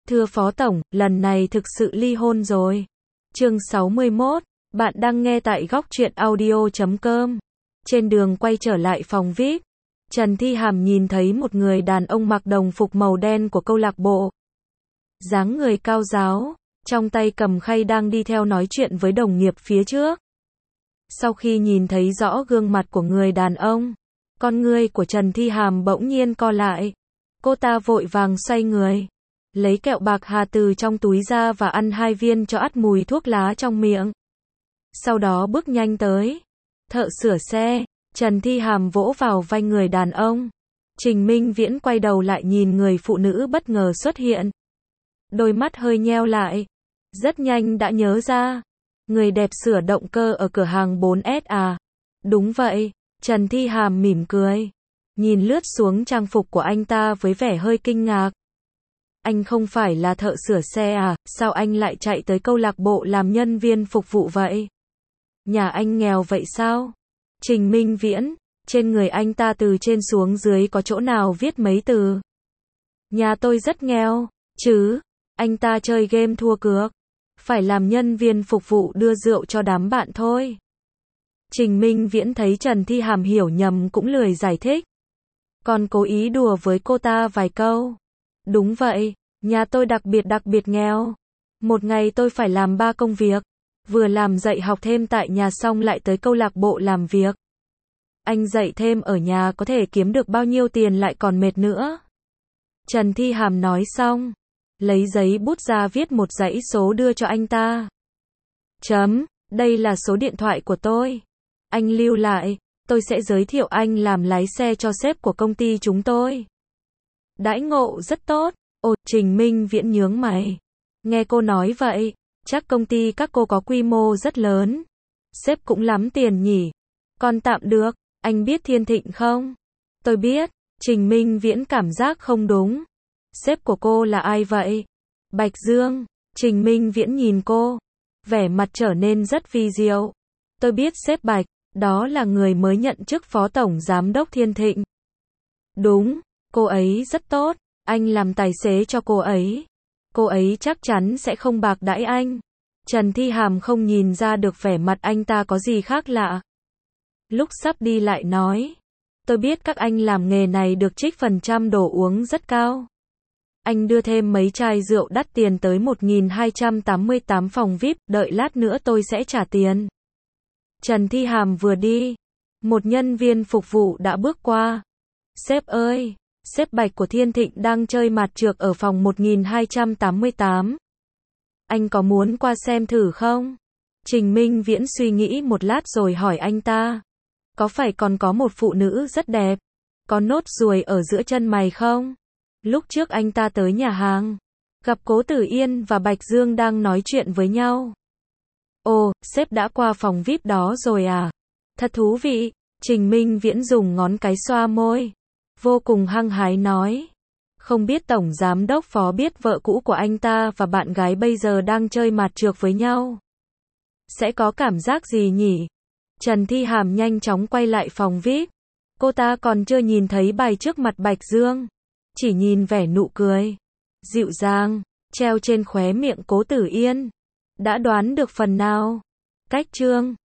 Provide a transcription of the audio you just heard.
Thưa Phó Tổng, lần này thực sự ly hôn rồi. Chương 61, bạn đang nghe tại góc truyện audio.com. Trên đường quay trở lại phòng VIP, Trần Thi Hàm nhìn thấy một người đàn ông mặc đồng phục màu đen của câu lạc bộ. Dáng người cao ráo, trong tay cầm khay đang đi theo nói chuyện với đồng nghiệp phía trước. Sau khi nhìn thấy rõ gương mặt của người đàn ông, con ngươi của Trần Thi Hàm bỗng nhiên co lại. Cô ta vội vàng xoay người, lấy kẹo bạc hà từ trong túi ra và ăn 2 viên cho ắt mùi thuốc lá trong miệng. Sau đó bước nhanh tới thợ sửa xe. Trần Thi Hàm vỗ vào vai người đàn ông. Trình Minh Viễn quay đầu lại nhìn người phụ nữ bất ngờ xuất hiện. Đôi mắt hơi nheo lại. Rất nhanh đã nhớ ra. Người đẹp sửa động cơ ở cửa hàng 4S à? Đúng vậy. Trần Thi Hàm mỉm cười, nhìn lướt xuống trang phục của anh ta với vẻ hơi kinh ngạc. Anh không phải là thợ sửa xe à? Sao anh lại chạy tới câu lạc bộ làm nhân viên phục vụ vậy? Nhà anh nghèo vậy sao? Trình Minh Viễn, trên người anh ta từ trên xuống dưới có chỗ nào viết mấy từ? Nhà tôi rất nghèo, chứ. Anh ta chơi game thua cược, phải làm nhân viên phục vụ đưa rượu cho đám bạn thôi. Trình Minh Viễn thấy Trần Thi Hàm hiểu nhầm cũng lười giải thích. Còn cố ý đùa với cô ta vài câu. Đúng vậy, nhà tôi đặc biệt nghèo. Một ngày tôi phải làm 3 công việc. Vừa làm dạy học thêm tại nhà xong lại tới câu lạc bộ làm việc. Anh dạy thêm ở nhà có thể kiếm được bao nhiêu tiền lại còn mệt nữa. Trần Thi Hàm nói xong, lấy giấy bút ra viết một dãy số đưa cho anh ta. Đây là số điện thoại của tôi. Anh lưu lại, tôi sẽ giới thiệu anh làm lái xe cho sếp của công ty chúng tôi. Đãi ngộ rất tốt. Ồ, Trình Minh Viễn nhướng mày. Nghe cô nói vậy, chắc công ty các cô có quy mô rất lớn. Sếp cũng lắm tiền nhỉ? Còn tạm được, anh biết Thiên Thịnh không? Tôi biết. Trình Minh Viễn cảm giác không đúng. Sếp của cô là ai vậy? Bạch Dương. Trình Minh Viễn nhìn cô, vẻ mặt trở nên rất vi diệu. Tôi biết sếp Bạch, đó là người mới nhận chức phó tổng giám đốc Thiên Thịnh. Đúng, cô ấy rất tốt, anh làm tài xế cho cô ấy. Cô ấy chắc chắn sẽ không bạc đãi anh. Trần Thi Hàm không nhìn ra được vẻ mặt anh ta có gì khác lạ. Lúc sắp đi lại nói, tôi biết các anh làm nghề này được trích phần trăm đồ uống rất cao. Anh đưa thêm mấy chai rượu đắt tiền tới 1288 phòng VIP, đợi lát nữa tôi sẽ trả tiền. Trần Thi Hàm vừa đi, một nhân viên phục vụ đã bước qua. Sếp ơi, sếp Bạch của Thiên Thịnh đang chơi mạt trược ở phòng 1288. Anh có muốn qua xem thử không? Trình Minh Viễn suy nghĩ một lát rồi hỏi anh ta. Có phải còn có một phụ nữ rất đẹp, có nốt ruồi ở giữa chân mày không? Lúc trước anh ta tới nhà hàng, gặp Cố Tử Yên và Bạch Dương đang nói chuyện với nhau. Ồ, sếp đã qua phòng VIP đó rồi à? Thật thú vị. Trình Minh Viễn dùng ngón cái xoa môi, vô cùng hăng hái nói. Không biết tổng giám đốc Phó biết vợ cũ của anh ta và bạn gái bây giờ đang chơi mạt trược với nhau. Sẽ có cảm giác gì nhỉ? Trần Thi Hàm nhanh chóng quay lại phòng VIP. Cô ta còn chưa nhìn thấy bài trước mặt Bạch Dương, chỉ nhìn vẻ nụ cười dịu dàng treo trên khóe miệng Cố Tử Yên. Đã đoán được phần nào. Cách chương